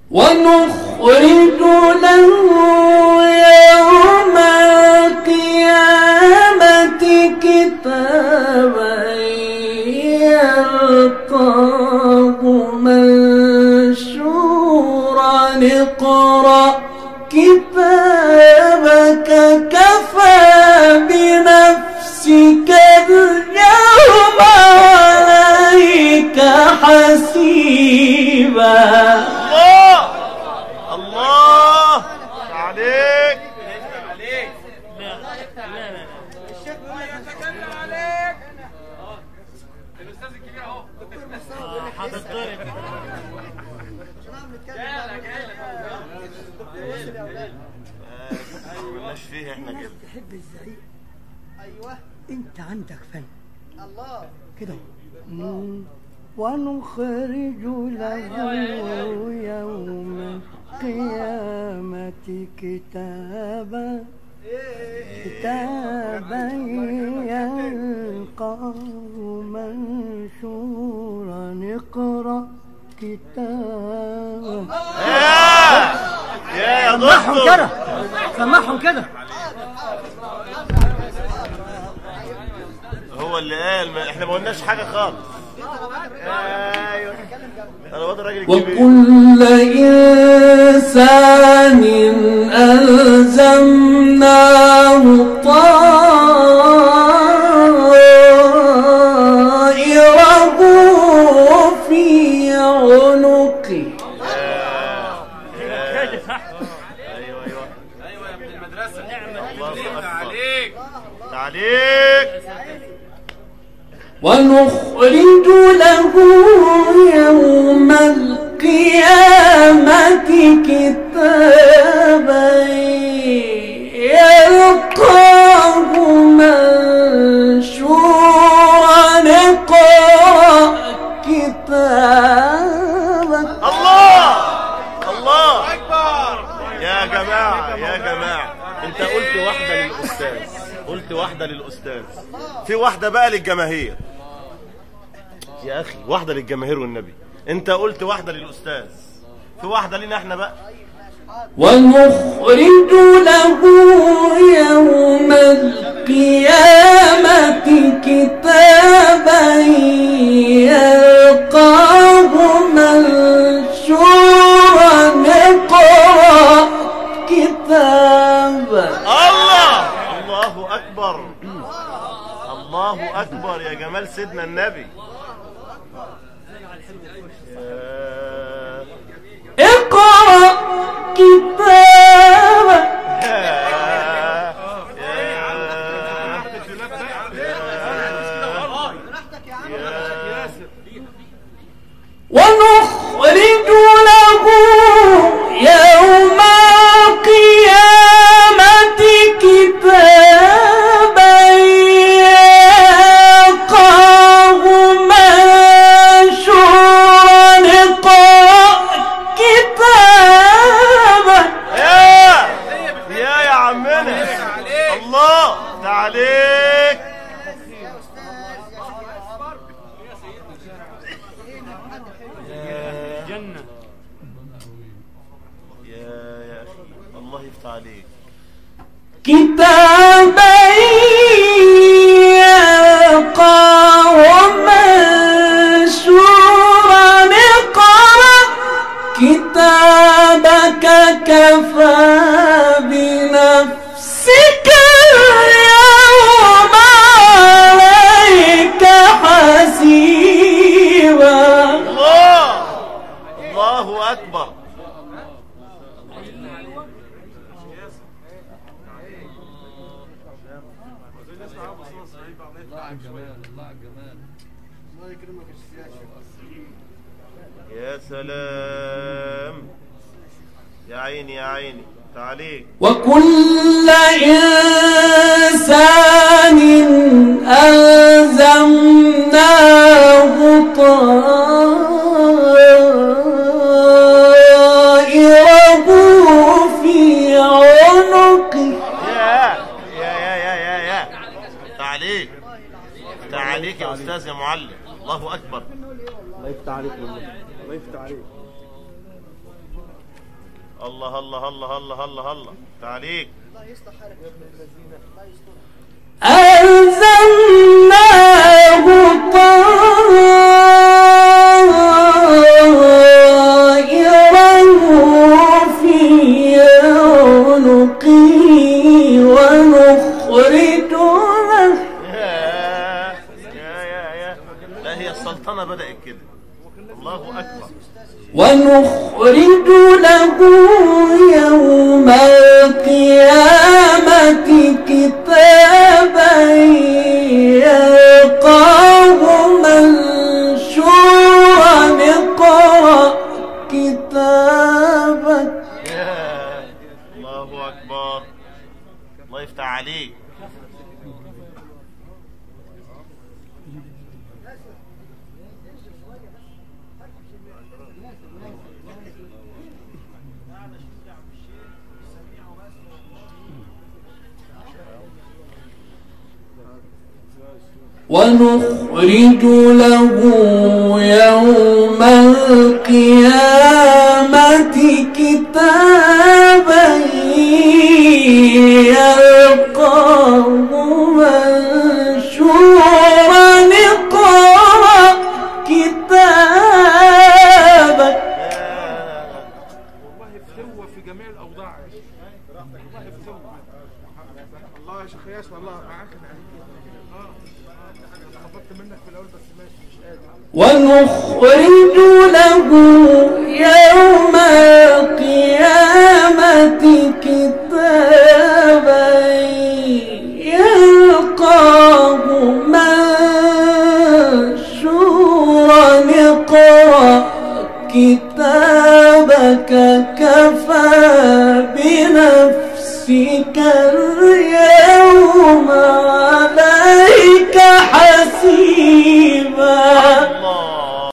ونخرج له يوم القيامة كتابا يلقاه منشورا اقرأ كتابك كفى بنفسك اليوم عليك حسيبا. الله عليك. الشيخ بيقول لك يتكلم عليك. الاستاذ الكبير اهو هتضرب. مالناش فيه احنا كده. تحب الزعيق. ايوه انت عندك فن. الله كده. ونخرج له يوم القيامة كتابا يلقاه منشورا اقرأ كتابا. يا سمعهم كده، سمعهم كده. هو اللي قال احنا ما قلناش حاجه خالص. ايوه انا واد راجل كبير. وكل إنسان ألزمناه طائره في عنقه. ايوه يا ابن المدرسه. الله عليك عليك. ونخرج له يوم القيامة كتابا يلقاه منشورا اقرأ كتابك. الله اكبر. يا جماعه انت قلت واحده للاستاذ، قلت واحده للاستاذ، في واحده بقى للجماهير يا اخي، واحده للجماهير والنبي. انت قلت واحده للاستاذ، في واحده لينا احنا بقى. ونخرج له يوم القيامة كتابا يلقاه منشورا اقرأ كتابا. الله اكبر. الله اكبر يا جمال سيدنا النبي. اقرأ كتابك. ونخرج له يوم القيامة كتابا يلقاه منشورا اقرأ كتابك. يا عمنا الله تعاليك. جنة يا اخي الله يفتح عليك. كتابا يلقاه منشورا اقرأ كتابك كفى بنفسك اليوم عليك حسيبا. الله اكبر. يا سلام. يا عيني يا عيني تعاليك. وكل إنسان ألزمناه طائره في عنقه. يا تعاليك تعاليك يا استاذ يا معلم. الله اكبر. الله يفتح عليك والله. الله يفتح عليك. الله الله الله الله الله الله تعاليك. أنزلناه طائرا في عنقه ونخرج له. يا لا هي السلطنة بدأت كده. الله أكبر. ونخرج له يوم القيامة كتابا يلقاه منشورا اقرأ كتابك. الله أكبر. الله يفتح عليك. ونخرج له يوم القيامة كتابا يلقاه منشورا اقرأ كتابك. والله فتوة في جميع الأوضاع. والله فتوة. الله يا شيخ ياسر الله معاك. ونخرج له يوم القيامة كتابا يلقاه منشورا اقرأ كتابك كفى بنفسك اليوم